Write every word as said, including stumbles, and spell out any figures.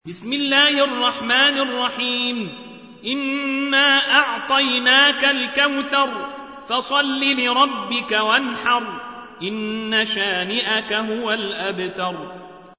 بسم الله الرحمن الرحيم. إنا أعطيناك الكوثر فصل لربك وانحر إن شانئك هو الأبتر.